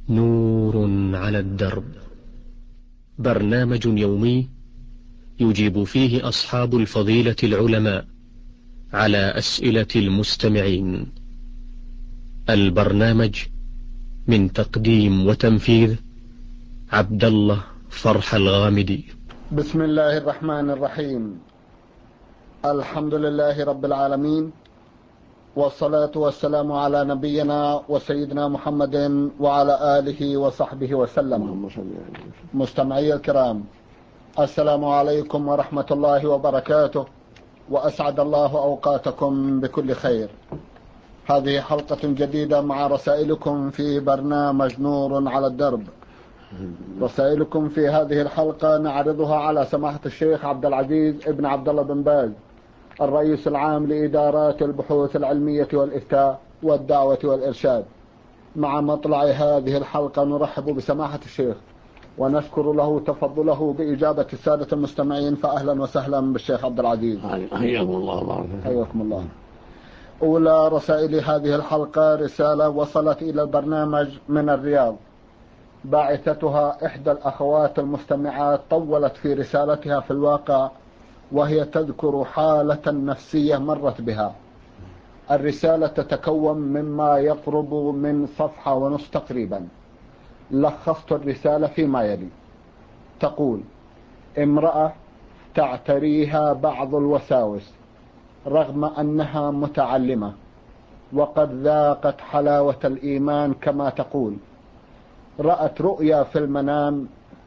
نور على الدرب، برنامج يومي يجيب فيه أصحاب الفضيلة العلماء على أسئلة المستمعين. البرنامج من تقديم وتنفيذ عبد الله فرح الغامدي. بسم الله الرحمن الرحيم. الحمد لله رب العالمين، والصلاة والسلام على نبينا وسيدنا محمد وعلى آله وصحبه وسلم. مستمعي الكرام، السلام عليكم ورحمة الله وبركاته، وأسعد الله أوقاتكم بكل خير. هذه حلقة جديدة مع رسائلكم في برنامج نور على الدرب. رسائلكم في هذه الحلقة نعرضها على سماحة الشيخ عبد العزيز ابن عبد الله بن باز، الرئيس العام لإدارات البحوث العلمية والإفتاء والدعوة والإرشاد. مع مطلع هذه الحلقة نرحب بسماحة الشيخ ونشكر له تفضله بإجابة السادة المستمعين، فأهلا وسهلا بالشيخ عبد العزيز. حياكم الله وبارك فيكم. حياكم الله. أولى رسائل هذه الحلقة رسالة وصلت إلى البرنامج من الرياض، باعثتها إحدى الأخوات المستمعات طولت في رسالتها في الواقع، وهي تذكر حالة نفسية مرت بها. الرسالة تتكون مما يقرب من صفحة ونصف تقريبا. لخصت الرسالة فيما يلي. تقول: امرأة تعتريها بعض الوساوس رغم أنها متعلمة وقد ذاقت حلاوة الإيمان كما تقول. رأت رؤيا في المنام،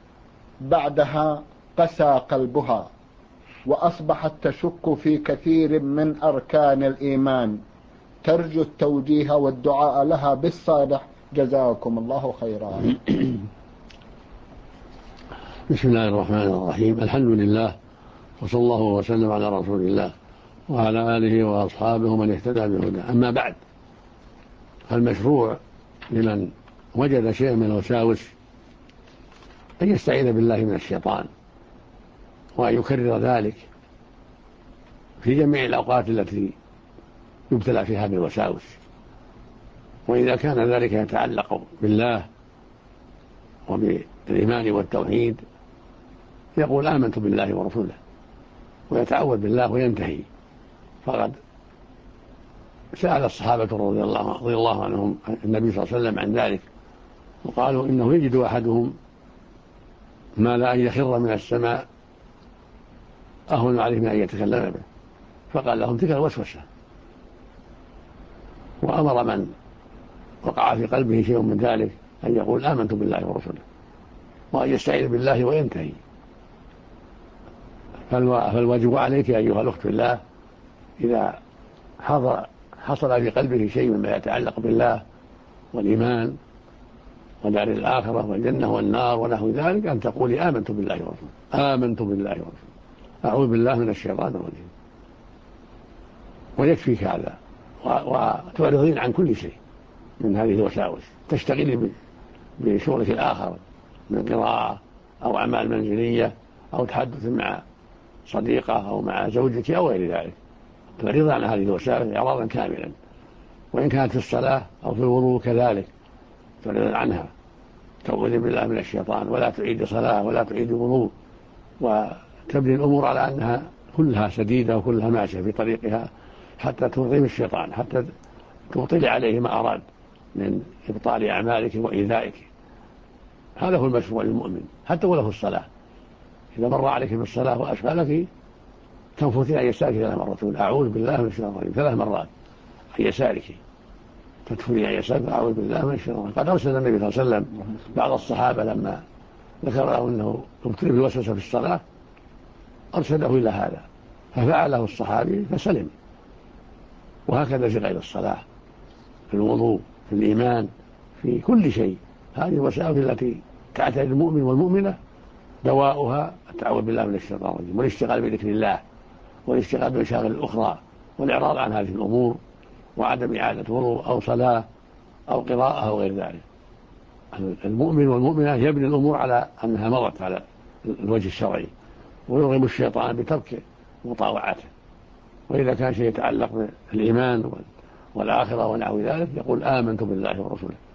بعدها قسى قلبها وأصبحت تشك في كثير من أركان الإيمان. ترجو التوجيه والدعاء لها بالصالح، جزاكم الله خيرا. بسم الله الرحمن الرحيم. الحمد لله، وصلى الله وسلم على رسول الله وعلى آله وأصحابه من اهتدى بهداه. أما بعد، فالمشروع لمن وجد شيئا من الوساوس أن يستعيذ بالله من الشيطان، وأن يكرر ذلك في جميع الأوقات التي يبتلى فيها بالوساوس. وإذا كان ذلك يتعلق بالله وبالإيمان والتوحيد يقول آمنت بالله ورسوله ويتعوذ بالله وينتهي. فقد سأل الصحابة رضي الله عنهم النبي صلى الله عليه وسلم عن ذلك، وقالوا إنه يجد أحدهم ما لا أن يخر من السماء أهون عليه من أن يتكلم به، فقال لهم تلك الوسوسة. وأمر من وقع في قلبه شيء من ذلك أن يقول آمنت بالله ورسوله، وأن يستعيذ بالله وينتهي. فالواجب عليك أيها الأخت في الله، إذا حصل في قلبه شيء مما يتعلق بالله والإيمان ودار الآخرة والجنة والنار ونحو ذلك، أن تقولي آمنت بالله ورسوله، آمنت بالله ورسوله، أعوذ بالله من الشيطان الرجيم، ويكفيك هذا. وتعرضين عن كل شيء من هذه الوساوس، تشتغلي بشغلك الآخر من قراءة أو أعمال منزلية أو تحدث مع صديقة أو مع زوجك أو غير ذلك. تعرض عن هذه الوساوس إعراضا كاملا، وإن كانت في الصلاة أو في الوضوء كذلك تعرض عنها، تعوذي بالله من الشيطان، ولا تعيد صلاة ولا تعيد وضوء، وتبني الأمور على أنها كلها سديدة وكلها ماشية في طريقها حتى ترغم الشيطان، حتى تبطل عليه ما أراد من إبطال أعمالك وإيذائك. هذا هو المشروع للمؤمن حتى ولو في الصلاة. إذا مر عليك في الصلاة وأشغلك تنفثين عن يسارك 3 مرات، أعوذ بالله من الشيطان الرجيم 3 مرات عن يسارك، تدخلين عن يسارك أعوذ بالله من الشيطان. قد أرسل النبي صلى الله عليه وسلم بعض الصحابة لما ذكر له أنه ابتلي بالوسوسة في الصلاة أرسله إلى هذا، ففعله الصحابي فسلم. وهكذا في غير الصلاة، في الوضوء، في الإيمان، في كل شيء. هذه الوسائل التي تعتري المؤمن والمؤمنة دواؤها التعوذ بالله من الشيطان الرجيم، والاشتغال بذكر الله، والاشتغال بالمشاغل الأخرى، والإعراض عن هذه الأمور، وعدم إعادة وضوء أو صلاة أو قراءة أو غير ذلك. المؤمن والمؤمنة يبني الأمور على أنها مضت على الوجه الشرعي، ويرغم الشيطان بترك مطاوعته. وإذا كان شيء يتعلق بالإيمان والآخرة ونحو ذلك يقول آمنت بالله ورسوله،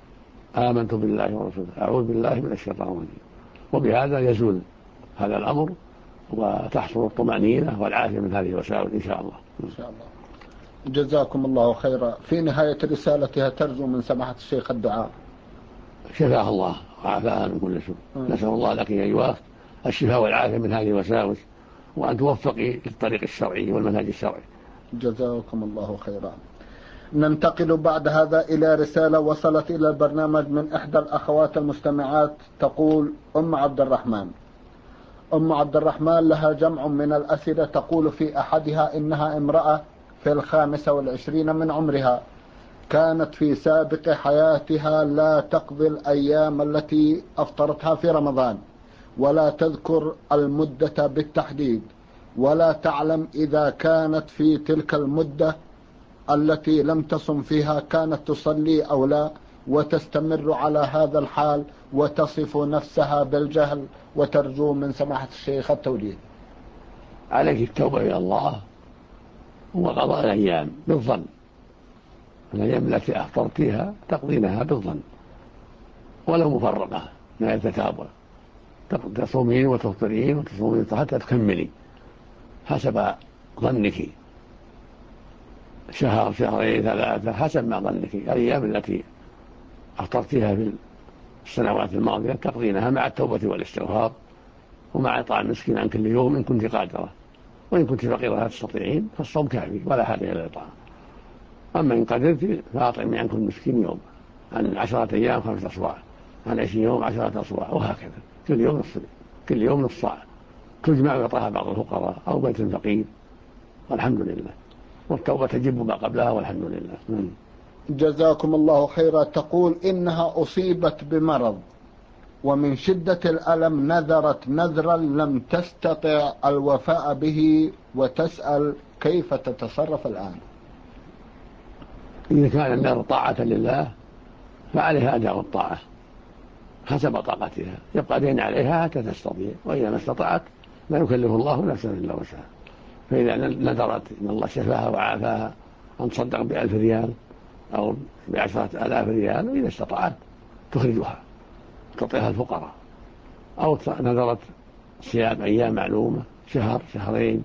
آمنت بالله ورسوله أعوذ بالله من الشيطان الرجيم. وبهذا يزول هذا الأمر وتحصل الطمأنينة والعافية من هذه الوساوس إن شاء الله. إن شاء الله. جزاكم الله خيرا. في نهاية رسالتها ترجو من سماحة الشيخ الدعاء. شفاه الله وعافاها من كل سوء. نسأل الله لك أيها الشفاء والعافية من هذه الوساوس، وأن توفقي للطريق الشرعي والمنهج الشرعي. جزاكم الله خيرا. ننتقل بعد هذا إلى رسالة وصلت إلى البرنامج من إحدى الأخوات المستمعات. تقول أم عبد الرحمن لها جمع من الأسئلة. تقول في أحدها إنها امرأة في 25 من عمرها، كانت في سابق حياتها لا تقضي الأيام التي أفطرتها في رمضان، ولا تذكر المدة بالتحديد، ولا تعلم إذا كانت في تلك المدة التي لم تصم فيها كانت تصلي أو لا، وتستمر على هذا الحال وتصف نفسها بالجهل، وترجو من سماحة الشيخ التوجيه. عليك التوبة إلى الله وقضاء الأيام بالظن. الأيام التي أفطرتها تقضينها بالظن ولو مفرقة ما يتتابع، تصومين وتفطرين وتصومين حتى تكملي حسب ظنك، شهر شهرين ثلاثة حسب ما ظنك. الأيام التي أفطرتها في السنوات الماضية تقضينها مع التوبة والاستغفار، ومع إطعام مسكين عن كل يوم إن كنت قادرة، وإن كنت فقيرة لا تستطيعين فالصوم كافي ولا حاجة إلى الإطعام. أما إن قدرت فأطعمي عن كل مسكين يوم، عن 10 أيام 5 أصواع، عن 20 يوم 10 أصواع، وهكذا كل يوم نصف صاع تجمع ويعطاها بعض الفقراء أو بيت فقير، والحمد لله. والتوبة تجب ما قبلها والحمد لله. جزاكم الله خيرا. تقول إنها أصيبت بمرض، ومن شدة الألم نذرت نذرا لم تستطع الوفاء به، وتسأل كيف تتصرف الآن. إذا كان النذر طاعة لله فعليها أداء الطاعة حسب طاقتها، يبقى دين عليها حتى تستطيع، وإذا ما استطعت لا يكلف الله نفسا إلا وسعها. فإذا نذرت إن الله شفاها وعافاها أن تصدق ب1000 ريال أو ب10,000 ريال، وإذا استطعت تخرجها تعطيها الفقراء، أو نذرت صيام أيام معلومة شهر شهرين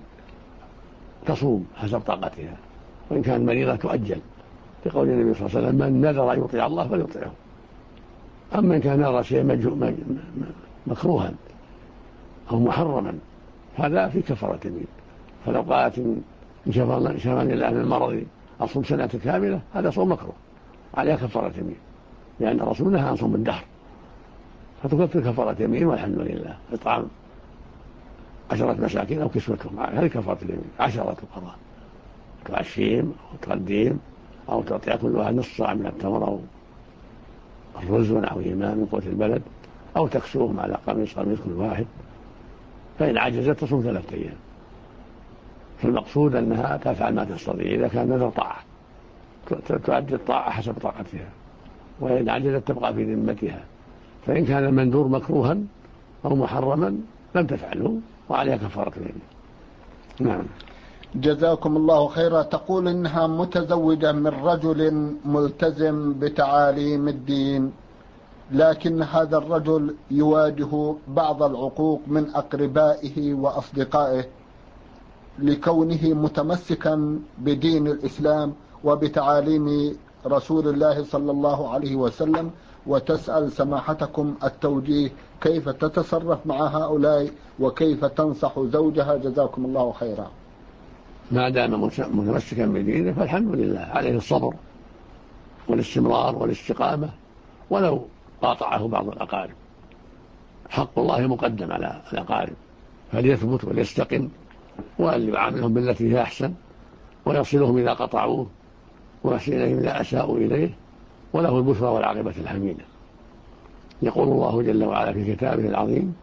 تصوم حسب طاقتها، وإن كانت مريضة تؤجل، لقول النبي صلى الله عليه وسلم من نذر أن يطيع الله فليطيعه. أما إن كان نذر شيء مكروها أو محرما هذا في كفارة يمين. فلو قالت إن شفاني الله من مرضي أصوم سنة كاملة، هذا صوم مكروه عليها كفارة يمين، لأن الرسول نهى عن صوم الدهر، فتكفر كفارة يمين والحمد لله. إطعام 10 مساكين أو كسوتهم، هذه كفارة اليمين. 10 فقراء تعشيم أو تقديم أو تعطي كل واحد نصف صاع من التمر أو الرز ونحوهما من قوت البلد، أو تكسوهم على قميص كل واحد. فإن عجزت تصوم 3 أيام. فالمقصود أنها تفعل ما تستطيع. إذا كان نذر طاعة تؤدي الطاعة حسب طاقتها، وإن عجزت تبقى في ذمتها. فإن كان المنذور مكروها أو محرما لم تفعله وعليها كفارة اليمين. نعم. جزاكم الله خيرا. تقول إنها متزوجة من رجل ملتزم بتعاليم الدين، لكن هذا الرجل يواجه بعض العقوق من أقربائه وأصدقائه لكونه متمسكا بدين الإسلام وبتعاليم رسول الله صلى الله عليه وسلم، وتسأل سماحتكم التوجيه كيف تتصرف مع هؤلاء وكيف تنصح زوجها. جزاكم الله خيرا. ما دام متمسكا بدينه فالحمد لله، عليه الصبر والاستمرار والاستقامة، ولو قاطعه بعض الأقارب. حق الله مقدم على الأقارب، فليثبت وليستقم، وأن يعاملهم بالتي هي أحسن، ويصلهم إذا قطعوه، ويحسن إليهم إذا أساءوا إليه، وله البشرى والعاقبة الحميدة. يقول الله جل وعلا في كتابه العظيم: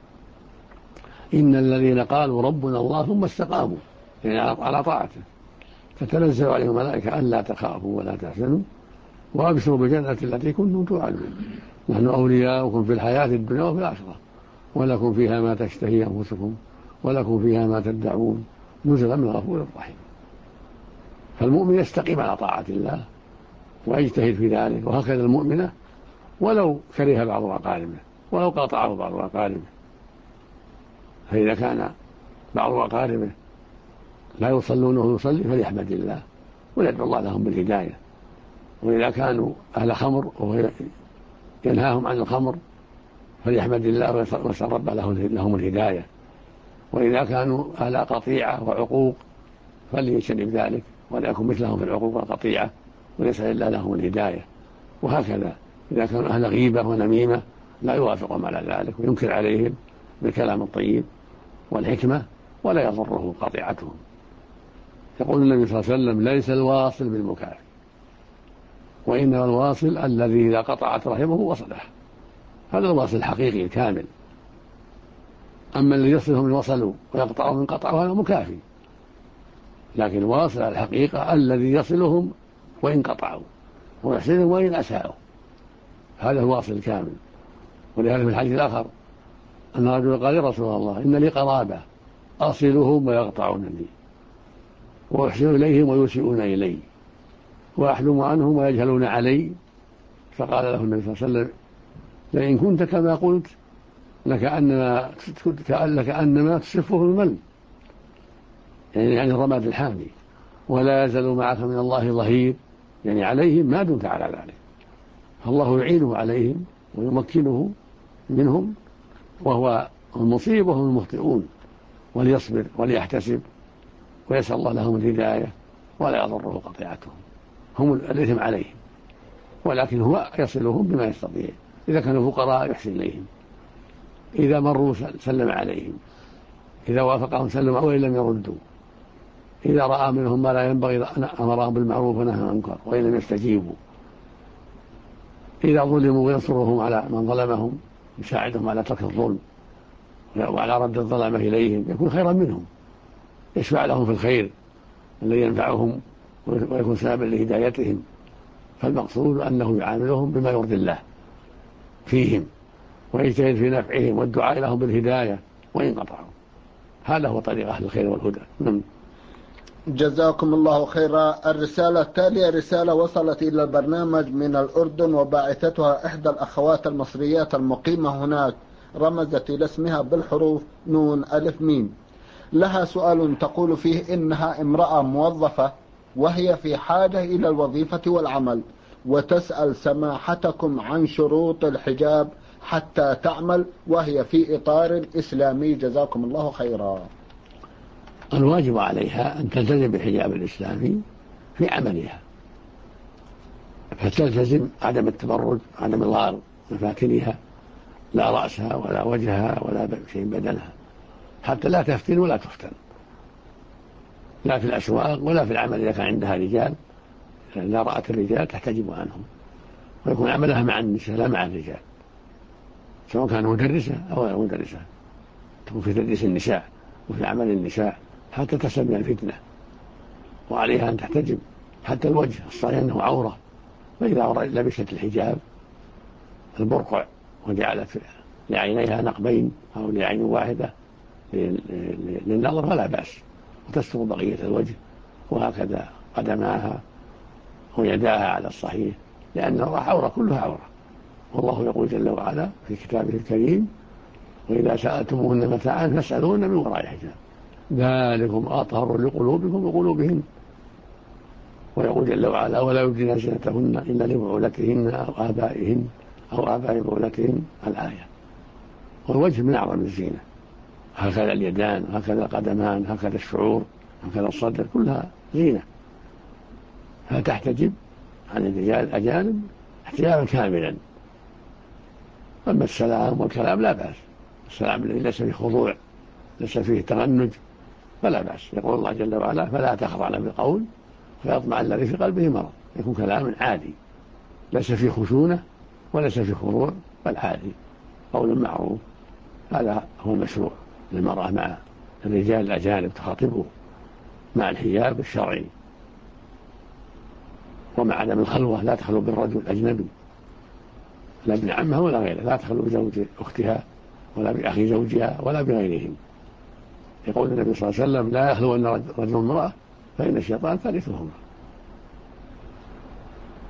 إن الذين قالوا ربنا الله ثم استقاموا، يعني على طاعته، تتنزل عليهم الملائكة ألا تخافوا ولا تحزنوا وأبشروا بالجنة التي كنتم توعدون، نحن أولياؤكم في الحياة الدنيا وفي الآخرة، ولكم فيها ما تشتهي أنفسكم ولكم فيها ما تدعون نزلا من غفور رحيم. فالمؤمن يستقيم على طاعة الله ويجتهد في ذلك، وهكذا المؤمنة ولو كره بعض أقاربه، ولو قاطعه بعض أقاربه. فإذا كان بعض أقاربه لا يصلون وهو يصلي فليحمد الله ويدعو الله لهم بالهداية. وإذا كانوا أهل خمر وهو ينهاهم عن الخمر فليحمد الله ويسأل ربه لهم الهداية. وإذا كانوا أهل قطيعة وعقوق فليجتنب ذلك ولا يكون مثلهم في العقوق والقطيعة ويسأل الله لهم الهداية. وهكذا إذا كانوا أهل غيبة ونميمة لا يوافقهم على ذلك وينكر عليهم بالكلام الطيب والحكمة ولا يضره قطيعتهم. يقول النبي صلى الله عليه وسلم: ليس الواصل بالمكافئ، وإنما الواصل الذي إذا قطعت رحمه وصله. هذا الواصل الحقيقي الكامل. أما الذي يصلهم من وصلوا ويقطعهم من قطعوا هذا مكافي. لكن الواصل الحقيقة الذي يصلهم وإن قطعوا ويحسنهم وإن أساءوا، هذا هو الواصل الكامل. ولهذا في الحديث الآخر أن رجل قال: يا رسول الله إن لي قرابة أصلهم ويقطعونني وأحسن إليهم ويسيئون إلي وأحلم عنهم ويجهلون علي. فقال له النبي صلى الله عليه وسلم: لئن كنت كما قلت لكأنما تصفه المل، يعني الرماد الحامي، ولا يزال معك من الله ظهير، يعني عليهم ما دمت على ذلك. فالله يعينه عليهم ويمكنه منهم وهو المصيب وهم المخطئون، وليصبر وليحتسب ويسأل الله لهم الهداية ولا يضره قطيعتهم. هم الإثم عليهم، ولكن هو يصلهم بما يستطيع. إذا كانوا فقراء يحسن إليهم، إذا مروا سلم عليهم، إذا وافقهم سلم وإن لم يردوا، إذا رأى منهم ما لا ينبغي أمرهم بالمعروف ونهى عن المنكر وإن لم يستجيبوا، إذا ظلموا ينصرهم على من ظلمهم، يساعدهم على ترك الظلم وعلى رد الظلمة إليهم، يكون خيرا منهم، يشفع لهم في الخير الذي ينفعهم ويكون سببا لهدايتهم. فالمقصود أنه يعاملهم بما يرضي الله فيهم ويجتهد في نفعهم والدعاء لهم بالهداية وإن قطعوا. هذا هو طريق أهل الخير والهدى. جزاكم الله خيرا. الرسالة التالية رسالة وصلت إلى البرنامج من الأردن، وباعثتها إحدى الأخوات المصريات المقيمة هناك، رمزت إلى اسمها بالحروف نون ألف ميم. لها سؤال تقول فيه إنها امرأة موظفة وهي في حاجة إلى الوظيفة والعمل، وتسأل سماحتكم عن شروط الحجاب حتى تعمل وهي في إطار إسلامي. جزاكم الله خيرا. الواجب عليها أن تلتزم بالحجاب الإسلامي في عملها، فتلتزم عدم التبرج، عدم إظهار مفاتنها، لا رأسها ولا وجهها ولا شيء بدنها، حتى لا تفتن ولا تفتن، لا في الأسواق ولا في العمل. إذا كان عندها رجال لا رأت الرجال تحتجب عنهم، ويكون عملها مع النساء لا مع الرجال، سواء كان مدرسة أو غير مدرسة، تكون في تدريس النساء وفي عمل النساء حتى تسلم الفتنة. وعليها أن تحتجب حتى الوجه، الصحيح أنه عورة، فإذا لبست الحجاب البرقع وجعلت لعينيها نقبين أو لعين واحدة للنظر فلا بأس، وتستر بقية الوجه، وهكذا قدماها ويداها على الصحيح، لأن عورة كلها عورة. والله يقول جل وعلا في كتابه الكريم: وإذا سألتموهن متاعا فاسألوهن من وراء حجاب ذلكم أطهر لقلوبكم وقلوبهن. ويقول جل وعلا: ولا يبدين زينتهن إلا لبعولتهن أو آبائهن أو آباء بعولتهن. الآية. والوجه من أعظم الزينة، هكذا اليدان، هكذا القدمان، هكذا الشعور، هكذا الصدر، كلها زينة. فتحتجب عن الرجال الأجانب احتجابا كاملا. أما السلام والكلام لا بأس، السلام الذي ليس فيه خضوع ليس فيه تغنج فلا بأس. يقول الله جل وعلا: فلا تخضعن بالقول فيطمع الذي في قلبه مرض. يكون كلام عادي ليس فيه خشونة وليس فيه خضوع، بل عادي، قول معروف. هذا هو المشروع للمرأة مع الرجال الأجانب، تخاطبه مع الحجاب الشرعي ومع عدم الخلوة. لا تخلو بالرجل الأجنبي، لا ابن عمها ولا غيره، لا تخلو بزوج أختها ولا بأخي زوجها ولا بغيرهم. يقول النبي صلى الله عليه وسلم: لا يخلو أن رجل امرأة فإن الشيطان ثالثهما.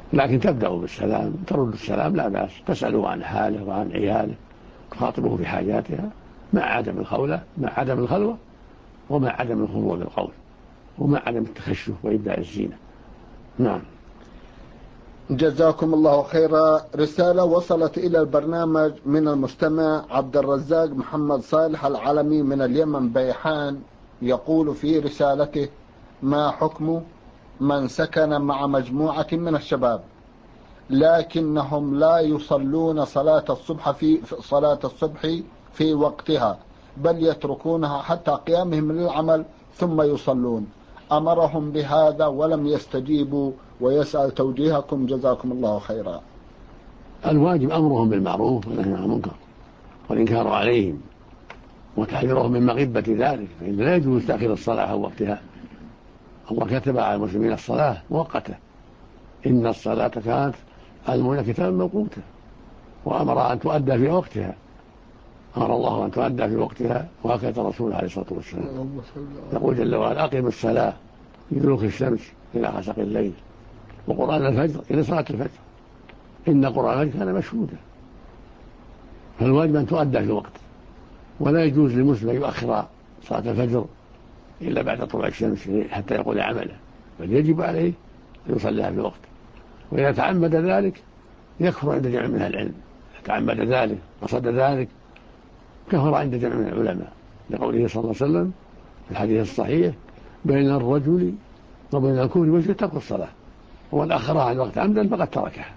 لكن تبدأ بالسلام، ترد السلام لا بأس، تسأله عن حاله وعن عياله، تخاطبه في حاجاتها مع عدم الخلوة ومع عدم الخضوع للقول ومع عدم التخشف وإبداء الزينة. نعم. جزاكم الله خيرا. رسالة وصلت إلى البرنامج من المستمع عبد الرزاق محمد صالح العلمي من اليمن بيحان، يقول في رسالته: ما حكم من سكن مع مجموعة من الشباب لكنهم لا يصلون صلاة الصبح في وقتها، بل يتركونها حتى قيامهم للعمل ثم يصلون؟ أمرهم بهذا ولم يستجيبوا ويسأل توجيهكم جزاكم الله خيرا. الواجب أمرهم بالمعروف والنهي عن المنكر والإنكار عليهم وتحذيرهم من مغبة ذلك، فإن لا يجوز تأخير الصلاة عن وقتها. الله كتب على المسلمين الصلاة مؤقتة، إن الصلاة كانت على المؤمنين كتابا موقوتا، وأمر أن تؤدى في وقتها، أمر الله أن تؤدى في وقتها، وهكذا الرسول عليه الصلاة والسلام يقول جل وعلا: أقم الصلاة لدلوك الشمس إلى غسق الليل وقرآن الفجر إلى صلاة الفجر إن قرآن الفجر كان مشهودا. فالواجب أن تؤدى في وقت، ولا يجوز للمسلم يؤخر صلاة الفجر إلا بعد طلوع الشمس حتى يقول عمله، بل يجب عليه أن يصليها في وقت. وإذا تعمد ذلك يكفر عند جمع من العلم، تعمد ذلك وصد ذلك كفر عند جمع من العلماء، لقوله صلى الله عليه وسلم في الحديث الصحيح: بين الرجل وبين الكفر والشرك ترك الصلاة، ومن أخرها عن وقت عمدا فقد تركها.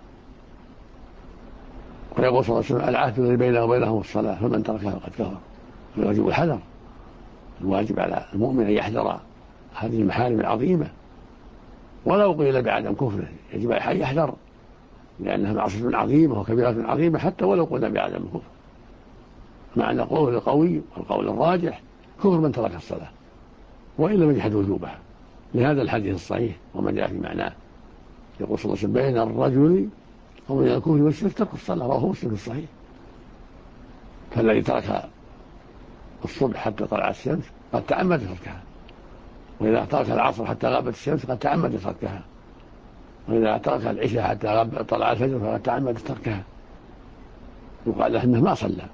ويقول صلى الله عليه وسلم: العهد الذي بيننا وبينهم الصلاة فمن تركها فقد كفر. فالواجب الحذر، الواجب على المؤمن أن يحذر هذه المحارم العظيمة، ولو قيل بعدم كفره يجب أن يحذر، لأنها معصية عظيمة وكبيرة عظيمة حتى ولو قلنا بعدم الكفر. مع أن القول القوي والقول الراجح كفر من ترك الصلاة وإن لم يجحد وجوبها، لهذا الحديث الصحيح وما جاء في معناه. يقول صلى الله عليه وسلم: بين الرجل وبين الكفر والشرك ترك الصلاة، رواه مسلم الصحيح. فالذي ترك الصبح حتى طلعت الشمس قد تعمد تركها، وإذا ترك العصر حتى غابت الشمس قد تعمد تركها، وإذا ترك العشاء حتى طلع الفجر فقد تعمد تركها. يقال له إنه ما صلى،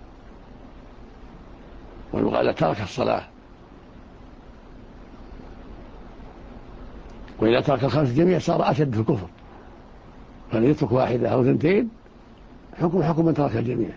ويقال له ترك الصلاة. وإذا ترك الخمس جميع صار أشد في الكفر، فليترك واحدة أو ثنتين حكم من ترك الجميع.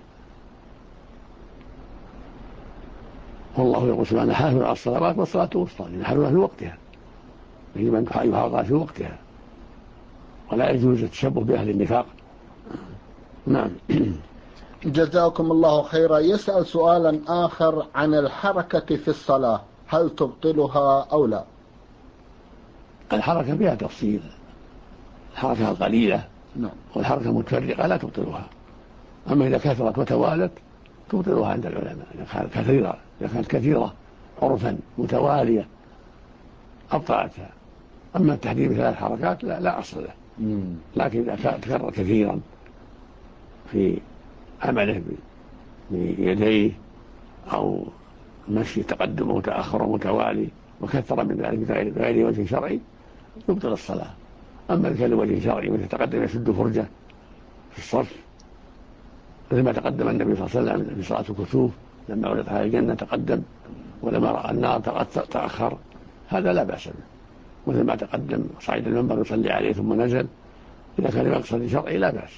والله يقول سبحانه: حافظوا على الصلوات والصلاة الوسطى، لأن حافظوا في وقتها، يجب أن يحافظ في وقتها، ولا يجوز التشبه بأهل النفاق. نعم. جزاكم الله خيرا. يسأل سؤالا آخر عن الحركة في الصلاة، هل تبطلها أو لا؟ الحركة فيها تفصيل، الحركة القليلة والحركة المتفرقة لا تبطلها، أما إذا كثرت وتوالت تبطلها عند العلماء. إذا كانت كثيرة عرفا متوالية أبطلتها. أما التحديد بثلاث حركات لا أصل له، لكن إذا تكرر كثيرا في عمله بيديه أو مشي تقدم وتأخر متوالي وكثر من ذلك بغير وجه شرعي يبطل الصلاة. أما إذا كان لوجه شرعي مثل تقدم يشد فرجة في الصف، مثل ما تقدم النبي صلى الله عليه وسلم في صلاة الكسوف لما عرض على الجنة تقدم، ولما رأى النار تأخر، هذا لا بأس به. مثل ما تقدم صعيد المنبر يصلي عليه ثم نزل، إذا كان مقصد شرعي لا بأس.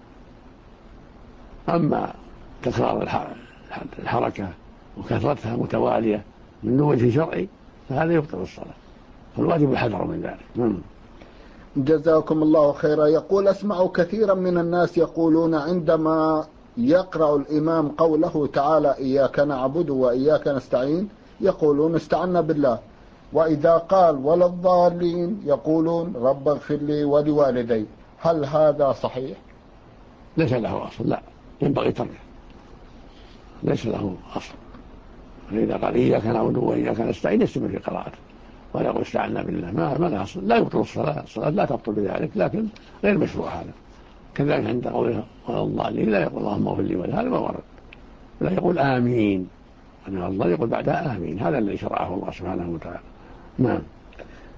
أما تكرار الحركة وكثرتها متوالية من وجه شرعي فهذا يبطل الصلاة، فالواجب الحذر من ذلك. جزاكم الله خيرا. يقول: أسمع كثيرا من الناس يقولون عندما يقرأ الإمام قوله تعالى: إياك نعبد وإياك نستعين، يقولون استعنا بالله، وإذا قال ولا الضالين يقولون رب اغفر لي ولوالدي، هل هذا صحيح؟ ليس له أصل، لا ينبغي تركه، ليس له أصل. فإذا قال إياك نعبد وإياك نستعين يستمر في قراءته ولا يقول استعنا بالله، ما له أصل، لا يبطل الصلاة لا تبطل بذلك، لكن غير مشروع هذا. كذلك عند قوله ولا الضالين لا يقول اللهم اغفر لي، هذا ما ورد. لا يقول آمين، أن الله يقول بعدها آمين، هذا الذي شرعه الله سبحانه وتعالى. نعم.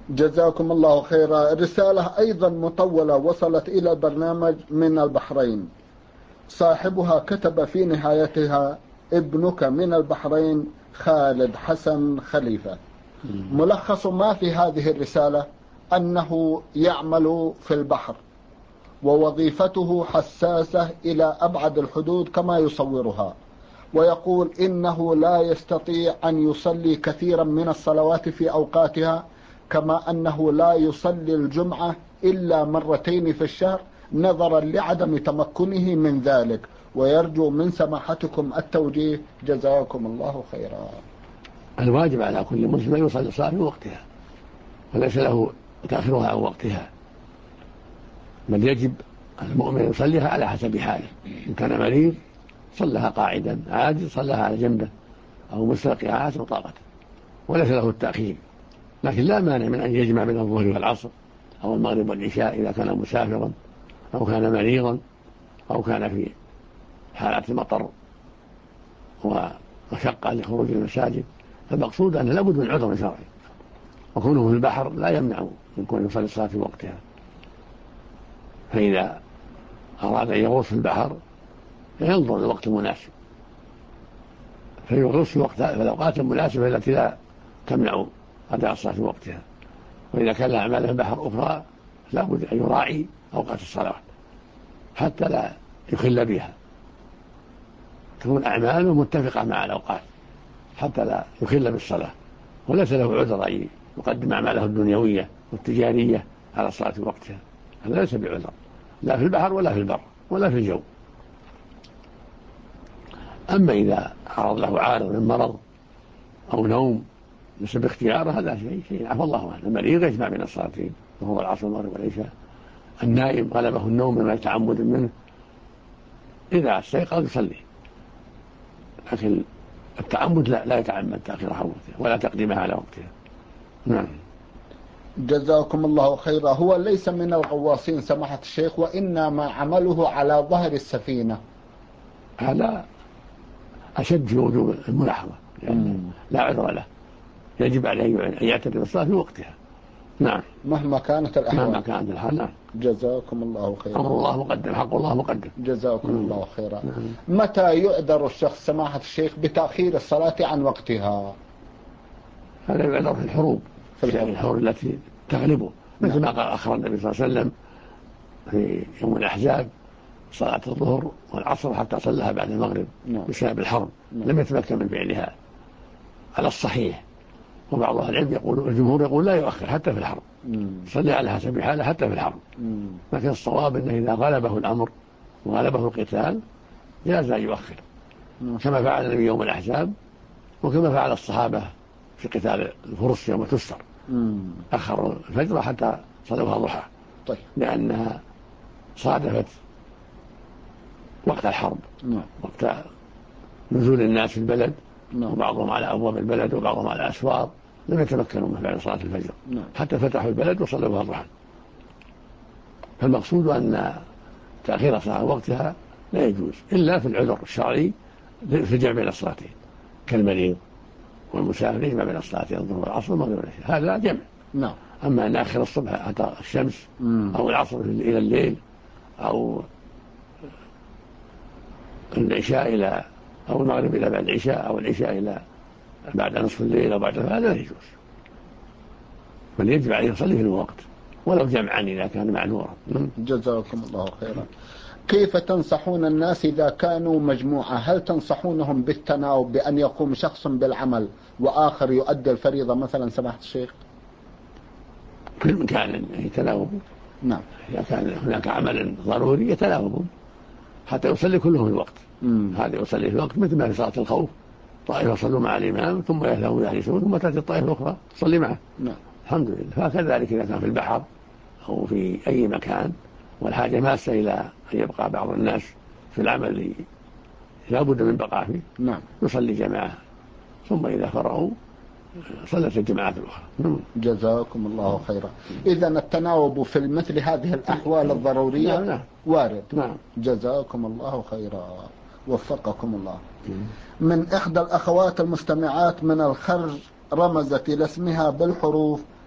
جزاكم الله خيرا. رسالة أيضا مطولة وصلت إلى البرنامج من البحرين، صاحبها كتب في نهايتها: ابنك من البحرين خالد حسن خليفة. ملخص ما في هذه الرسالة أنه يعمل في البحر ووظيفته حساسة إلى أبعد الحدود كما يصورها، ويقول إنه لا يستطيع أن يصلي كثيرا من الصلوات في أوقاتها، كما أنه لا يصلي الجمعة إلا مرتين في الشهر نظرا لعدم تمكنه من ذلك، ويرجو من سماحتكم التوجيه جزاكم الله خيرا. الواجب على كل مسلم أن يصلي الصلاة في وقتها وليس له تأخيرها عن وقتها، بل يجب المؤمن يصليها على حسب حاله. إن كان مريض صلىها قاعدا، عاجز صلىها على جنبه أو مستلقيها على حسب طاقته، وليس له التأخير. لكن لا مانع من أن يجمع بين الظهر والعصر أو المغرب والعشاء إذا كان مسافرا أو كان مريضا أو كان في حالات مطر ومشقة لخروج المساجد. فالمقصود أنه لابد من عذر شرعي، وكونه في البحر لا يمنع من كون يصلي الصلاة في وقتها. فإذا أراد أن يغوص في البحر ينظر للوقت المناسب فيغوص في الأوقات المناسبة التي لا تمنع أداء الصلاة في وقتها. وإذا كان له أعمال في البحر أخرى لابد أن يراعي أوقات الصلوات حتى لا يخل بها، تكون أعماله متفقة مع الأوقات حتى لا يخل بالصلاة، وليس له عذر أن يقدم أعماله الدنيوية والتجارية على الصلاة في وقتها. هذا ليس بعذر لا في البحر ولا في البر ولا في الجو. أما إذا عرض له عارض من مرض أو نوم بسبب اختياره هذا شيء عفى الله عنه. المريض يجمع بين الصلاتين وهو العصر والمغرب والعشاء. النائم غلبه النوم مما يتعمد منه إذا استيقظ يصلي، لكن التعمد لا يتعمد تأخيرها عن وقتها ولا تقديمها على وقتها. نعم. جزاكم الله خيرا. هو ليس من الغواصين سماحة الشيخ، وإنما عمله على ظهر السفينة. هذا أشد في وجوب الملاحظة يعني لا عذر له، يجب عليه أن يعتبر الصلاة في وقتها. نعم مهما كانت الأحوال. مهما كانت الحال. نعم. جزاكم الله خيرا. أمر الله مقدم، حق الله مقدم. جزاكم الله خيرا. متى يعذر الشخص سماحة الشيخ بتأخير الصلاة عن وقتها؟ هذا يعذر في الحروب، في الحروب التي تغلبه، مثل ما قال أخر النبي صلى الله عليه وسلم في يوم الأحزاب صلاة الظهر والعصر حتى صلىها بعد المغرب بسبب الحرب. لم يتمكن من فعلها على الصحيح. وبعض أهل العلم يقول، الجمهور يقول لا يؤخر حتى في الحرب، صلي على حسب حاله حتى في الحرب. لكن الصواب أنه إذا غلبه الأمر وغلبه القتال جاز أن يؤخر، كما فعل النبي يوم الأحزاب وكما فعل الصحابة في قتال الفرس يوم تستر، أخروا الفجر حتى صلوها ضحى. طيب. لأنها صادفت وقت الحرب، وقت نزول الناس في البلد، وبعضهم على أبواب البلد وبعضهم على الأسواق، لم يتمكنوا من فعل صلاة الفجر حتى فتحوا البلد وصلوها ضحى. فالمقصود أن تأخير صلاة وقتها لا يجوز إلا في العذر الشرعي في الجمع بين الصلاتين، كالمريض والمسافر يجمع بين الصلاتين الظهر والعصر والمغرب والعشاء، هذا جمع. أما أن آخر الصبح حتى الشمس أو العصر إلى الليل أو العشاء إلى أو المغرب إلى بعد العشاء أو العشاء إلى بعد نصف الليل أو بعد، هذا لا يجوز، بل يجب عليه يصلي في الوقت ولو جمعا إذا كان معذورا. جزاكم الله خيرا. كيف تنصحون الناس إذا كانوا مجموعة؟ هل تنصحونهم بالتناوب بأن يقوم شخص بالعمل وآخر يؤدي الفريضة مثلا سماحة الشيخ؟ في المكان يتناوبوا. نعم. إذا كان هناك عمل ضروري يتناوبوا حتى يصلي كلهم في الوقت. هذا يصلي في الوقت مثل ما في صلاة الخوف، طائفة يصلوا مع الإمام ثم يذهبوا يحرسون ثم تأتي الطائفة الأخرى تصلي معه. نعم. الحمد لله. فكذلك إذا كان في البحر أو في أي مكان والحاجة ماسة إلى أن يبقى بعض الناس في العمل لا بد من بقاء فيه، نعم، يصلي جماعة ثم إذا فرغوا صلت الجماعة الأخرى. جزاكم الله خيرا. إذا التناوب في مثل هذه الأحوال الضرورية نعم. وارد. نعم. جزاكم الله خيرا، وفقكم الله. من إحدى الأخوات المستمعات من الخرج رمزت إلى اسمها بالحروف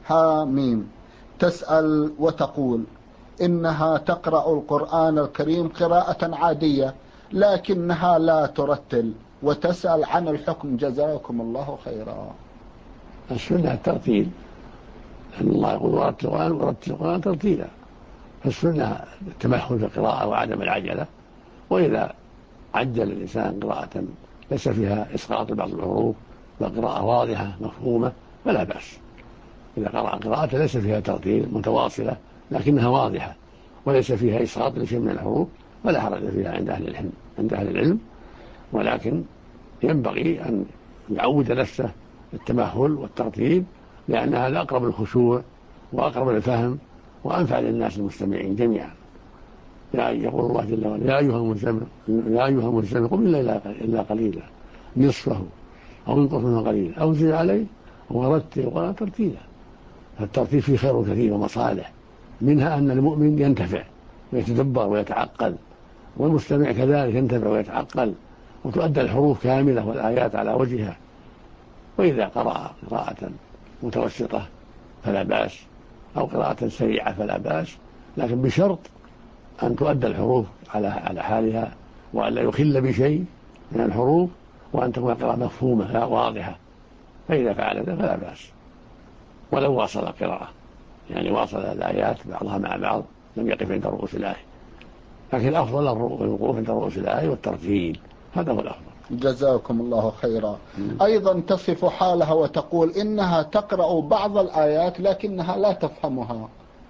حاميم تسأل وتقول إنها تقرأ القرآن الكريم قراءة عادية لكنها لا ترتل، وتسأل عن الحكم جزاكم الله خيرا. السنة الترتيل، أن الله يقول ورتل القرآن ترتيلا، فالسنة التمهل في القراءة وعدم العجلة. وإذا عجل الإنسان قراءة ليس فيها إسقاط بعض الحروف وقراءة واضحة مفهومة فلا بأس. إذا قرأ قراءة ليس فيها ترتيل متواصلة لكنها واضحة وليس فيها إسقاط لشيء من الحروف فلا حرج فيها عند أهل العلم، ولكن ينبغي أن يعود نفسه التمهل والترتيب، لأن هذا أقرب للخشوع وأقرب للفهم وأنفع للناس المستمعين جميعا. يقول الله جل وعلا يا أيها المزمل قم إلا قليلا نصفه أو انقص منه قليلا أو زد عليه ورتل القرآن ترتيلا. فالترتيب فيه خير كثير ومصالح، منها أن المؤمن ينتفع ويتدبر ويتعقل، والمستمع كذلك ينتفع ويتعقل، وتؤدى الحروف كاملة والآيات على وجهها. وإذا قرأ قراءة متوسطة فلا بأس، أو قراءة سريعة فلا بأس، لكن بشرط أن تؤدى الحروف على حالها، وأن لا يخل بشيء من الحروف، وأن تكون قراءة مفهومة لا واضحة. فإذا فعل ذلك فلا بأس، ولو واصل القراءة، يعني واصل الآيات بعضها مع بعض لم يقف عند رؤوس الآية، لكن الأفضل الوقوف عند رؤوس الآية والترتيل، هذا هو الأفضل. جزاكم الله خيرا. أيضا تصف حالها وتقول إنها تقرأ بعض الآيات لكنها لا تفهمها.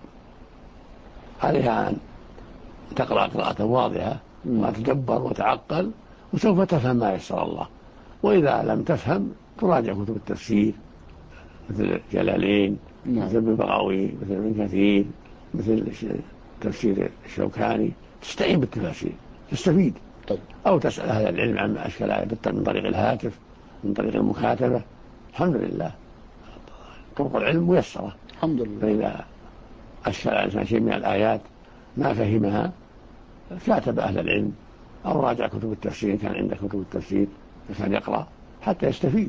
عليها أن تقرأ قراءة واضحة وتدبر وتعقل، وسوف تفهم ما يسر الله. وإذا لم تفهم تراجع كتب التفسير مثل جلالين، مثل ابن بغوي، مثل ابن كثير، مثل تفسير الشوكاني، تستعين بالتفاسير تستفيد. أو تسأل أهل العلم عما أشكل عليه من طريق الهاتف، من طريق المكاتبة. الحمد لله طرق العلم ميسرة الحمد لله. فإذا أشكل على الإنسان شيء من الآيات ما فهمها كاتب أهل العلم أو راجع كتب التفسير، كان عنده كتب التفسير كان يقرأ حتى يستفيد.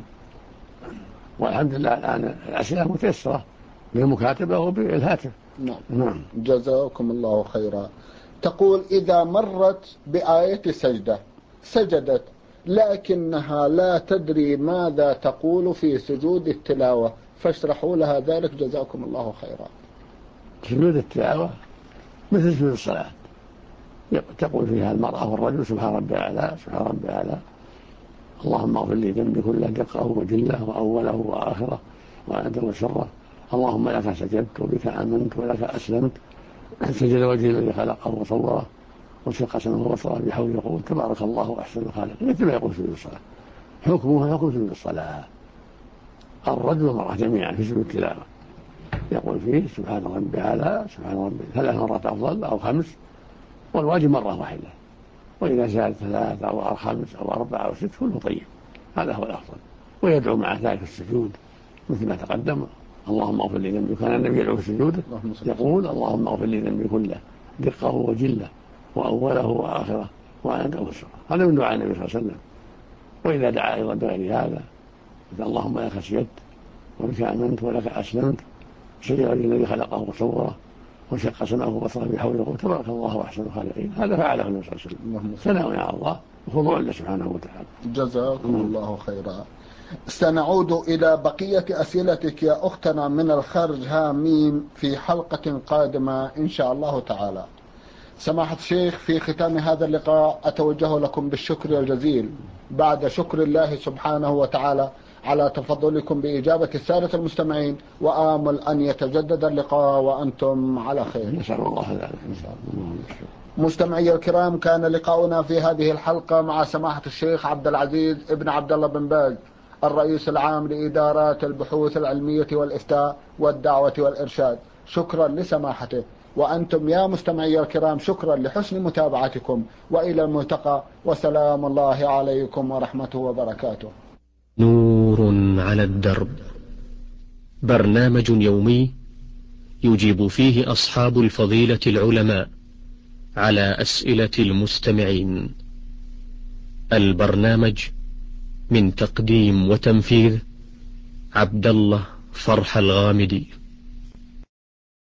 والحمد لله الآن الأسئلة متيسرة بالمكاتبة وبالهاتف. نعم. جزاكم الله خيرا. تقول إذا مرت بآية سجدت لكنها لا تدري ماذا تقول في سجود التلاوة، فاشرحوا لها ذلك جزاكم الله خيرا. سجود التلاوة مثل سجود الصلاة، تقول فيها المرأة والرجل سبحان ربي الأعلى سبحان ربي الأعلى، اللهم اغفر لي ذنبي كله دقه وجله وأوله وآخره وأنت وشره، اللهم لك سجدت وبك آمنت ولك أسلمت، سجد وجهي الذي خلقه وصوره وشق سمعه وبصره بحول وقوة، تبارك الله أحسن الخالقين، مثل ما يقول سجود الصلاة. حكمها حكم سجود الصلاة. الرجل والمرأة جميعا في سجود التلاوة يقول فيه سبحان ربي الأعلى سبحان ربي 3 مرات أفضل أو 5، والواجب مرة واحدة، وإذا زاد 3 أو 5 أو 4 أو 6 كله طيب، هذا هو الأفضل. ويدعو مع ذلك السجود مثل ما تقدم، اللهم اغفر لي ذنبي. كان النبي يدعو في سجوده يقول اللهم اغفر لي ذنبي كله دقه وجله وأوله وآخره وأنت وشره، هذا من دعاء النبي صلى الله عليه وسلم. وإذا دعا أيضا بغير هذا اللهم لك سجدت وبك آمنت ولك أسلمت، سجد الذي خلقه وصوره وشق سمعه وبصره بحول وقوة، تبارك الله أحسن الخالقين. هذا فعله النبي صلى الله عليه وسلم، ثناء على الله وخضوع له سبحانه وتعالى. جزاكم الله خيرا. سنعود إلى بقية أسئلتك يا أختنا من الخارج هاميم في حلقة قادمة إن شاء الله تعالى. سماحة الشيخ، في ختام هذا اللقاء أتوجه لكم بالشكر الجزيل بعد شكر الله سبحانه وتعالى على تفضلكم بإجابة السادة المستمعين، وآمل أن يتجدد اللقاء وأنتم على خير. نسأل الله ذلك إن شاء الله. مستمعي الكرام، كان لقاؤنا في هذه الحلقة مع سماحة الشيخ عبد العزيز ابن عبد الله بن باز، الرئيس العام لإدارات البحوث العلمية والإفتاء والدعوة والإرشاد. شكرا لسماحته. وأنتم يا مستمعي الكرام شكرا لحسن متابعتكم، وإلى الملتقى، وسلام الله عليكم ورحمته وبركاته. نور على الدرب، برنامج يومي يجيب فيه أصحاب الفضيلة العلماء على أسئلة المستمعين. البرنامج من تقديم وتنفيذ عبد الله فرح الغامدي.